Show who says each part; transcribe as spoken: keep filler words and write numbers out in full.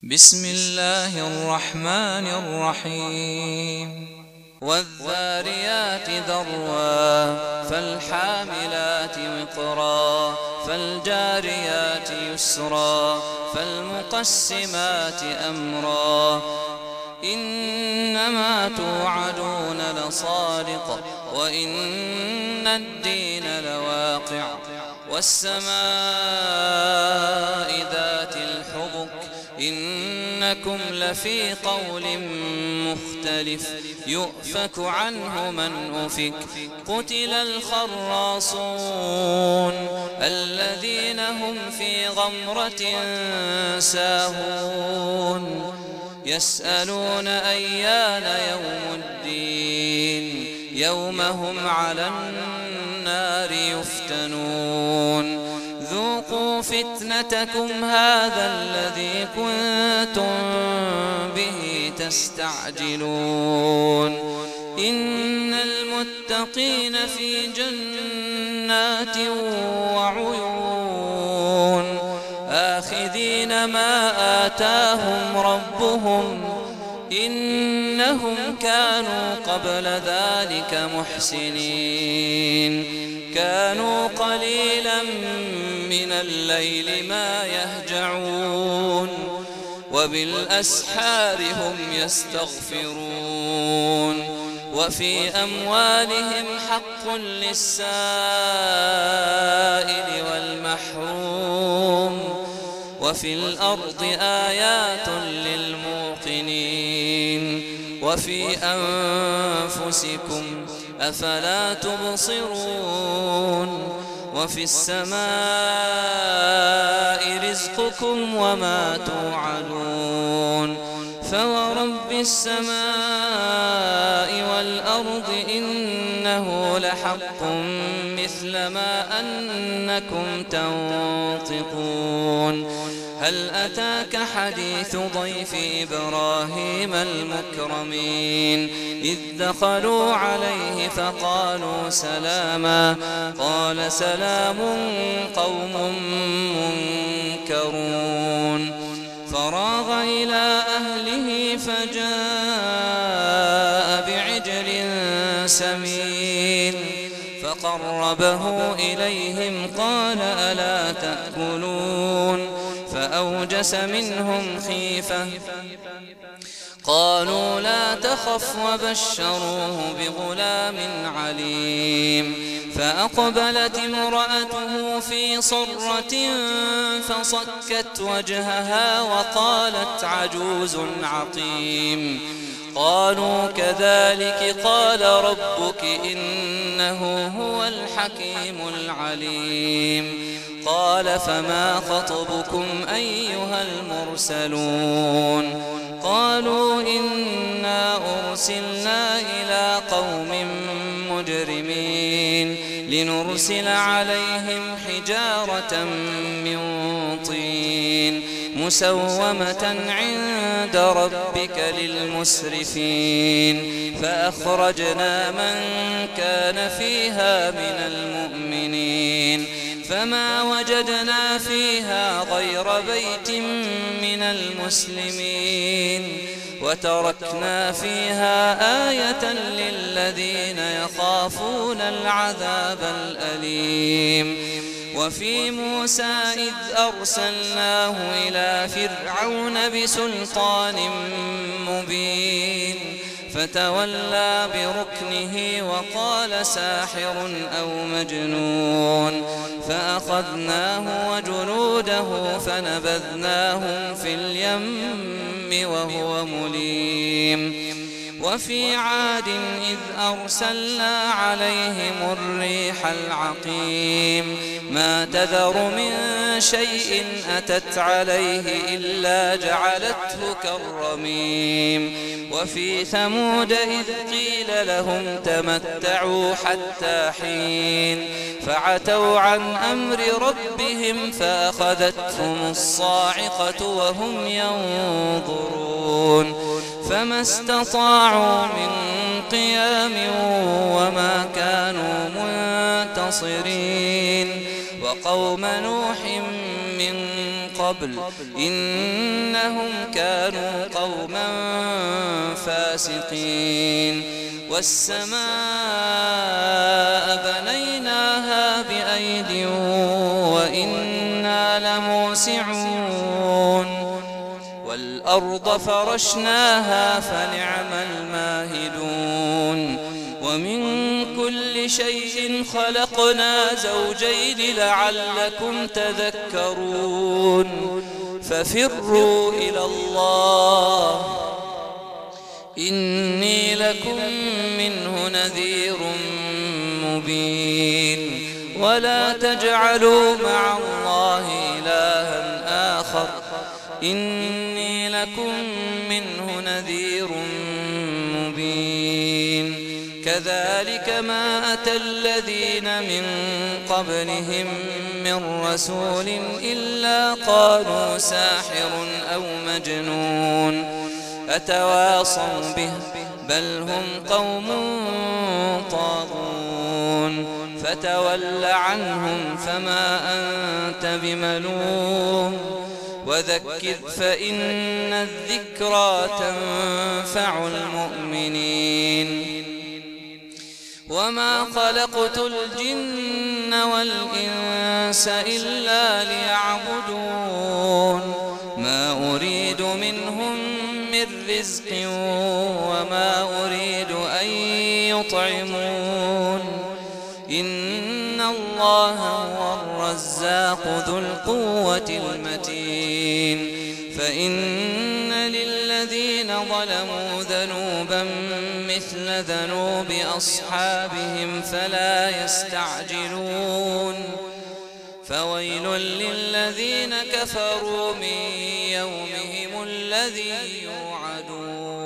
Speaker 1: بسم الله الرحمن الرحيم والذاريات ذروا فالحاملات وقرا فالجاريات يسرا فالمقسمات أمرا إنما توعدون لصادق وإن الدين لواقع والسماء ذات الحبك إنكم لفي قول مختلف يؤفك عنه من أفك قتل الخراصون الذين هم في غمرة ساهون يسألون أيان يوم الدين يوم هم على النار يفتنون ذوقوا فتنتكم هذا الذي كنتم به تستعجلون إن المتقين في جنات وعيون آخذين ما آتاهم ربهم إنهم كانوا قبل ذلك محسنين كانوا قليلا من الليل ما يهجعون وبالأسحار هم يستغفرون وفي أموالهم حق للسائل والمحروم وفي الأرض آيات للموقنين وفي أنفسكم أفلا تبصرون وفي السماء رزقكم وما توعدون فورب السماء والأرض إنه لحق مثل ما أنكم تنطقون هل أتاك حديث ضيف إبراهيم المكرمين إذ دخلوا عليه فقالوا سلاما قال سلام قوم منكرون فراغ إلى أهله فجاء بعجل سمين فقربه إليهم قال ألا تأكلون فأوجس منهم خيفة قالوا لا تخف وبشروه بغلام عليم فأقبلت امرأته في صرة فصكت وجهها وقالت عجوز عقيم قالوا كذلك قال ربك إنه هو الحكيم العليم قال فما خطبكم أيها المرسلون قالوا إنا أرسلنا إلى قوم مجرمين لنرسل عليهم حجارة من طين مسومة عند ربك للمسرفين فأخرجنا من كان فيها من المؤمنين فما وجدنا فيها غير بيت من المسلمين وتركنا فيها آية للذين يخافون العذاب الأليم وفي موسى إذ أرسلناه إلى فرعون بسلطان مبين فتولى بركنه وقال ساحر أو مجنون فأخذناه وجنوده فنبذناهم في اليم وهو مليم وفي عاد إذ أرسلنا عليهم الريح العقيم ما تذر من شيء أتت عليه إلا جعلته كالرميم وفي ثمود إذ قيل لهم تمتعوا حتى حين فعتوا عن أمر ربهم فأخذتهم الصاعقة وهم ينظرون فما استطاعوا من قيام وما كانوا منتصرين وقوم نوح من قبل إنهم كانوا قوما فاسقين والسماء بنيناها بأيد وإنا لموسعون والأرض فرشناها فنعم الماهدون ومن كل شيء خلقنا زوجين لعلكم تذكرون ففروا إلى الله إني لكم منه نذير مبين ولا تجعلوا مع الله إلها آخر إني لكم منه نذير مبين كذلك ما أتى الذين من قبلهم من رسول إلا قالوا ساحر أو مجنون أتواصوا به بل هم قوم طاغون فتول عنهم فما أنت بملوم وذكر فإن الذكرى تنفع المؤمنين وما خلقت الجن والإنس إلا ليعبدون ما أريد منهم من رزق وما أريد أن يطعمون إن الله هو الرزاق ذو القوة المتين فإن للذين ظلموا ذنوبا مثل ذنوب أصحابهم فلا يستعجلون فويل للذين كفروا من يومهم الذي يوعدون